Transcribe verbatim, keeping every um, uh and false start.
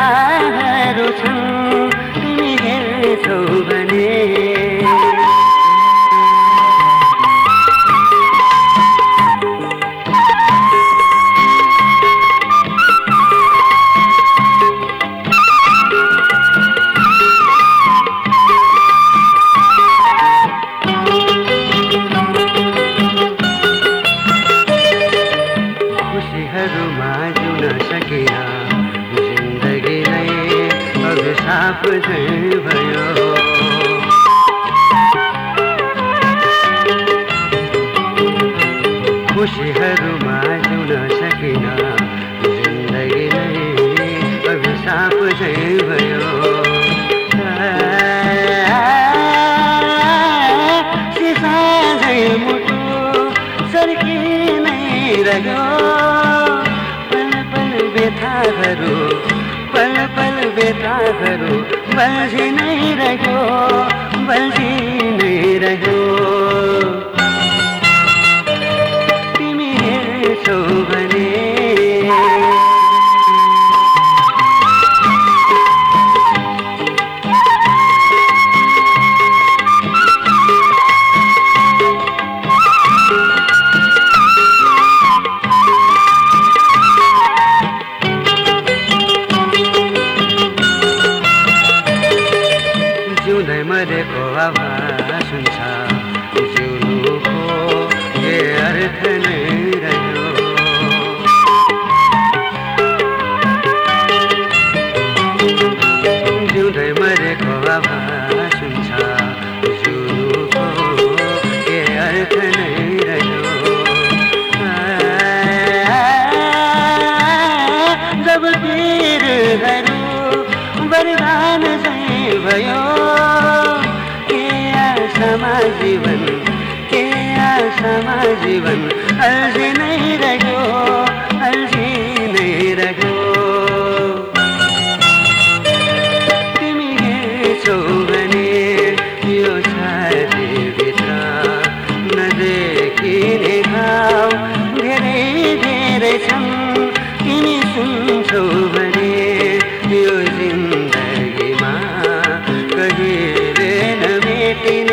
व्यथाहरू छन् तिमी हेर्छौ भने खुशीहरूमा जिउन सकिन जिन्दगी नै अभिशाप झैं भयो खुशीहरूमा जिउन सकिन जिन्दगी नै अभिशाप झैं भयो सिसा झैं मुटु सर्की नै रह्यो पल पल व्यथाहरू पल पल व्यथाहरू बल्झी नै रह्यो बल्झी नै रह्यो तिमी हेर्छौ भने जिउँदै मरेको आवाज सुन्छ जिउनुको के अर्थ नै रह्यो जिउँदै मरेको आवाज सुन्छ जिउनुको के अर्थ नै रह्यो जब पीरहरू वरदान झैं भयो के आशामा जीवन के आशामा जीवन अल्झी नै रह्यो अल्झी नै रह्यो तिमी हेर्छौ भने यो छातीभित्र नदेखिने घाउ धेरै धेरै छन् तिमी सुन्छौ भने यो जिन्दगीमा कहिले नमेटिने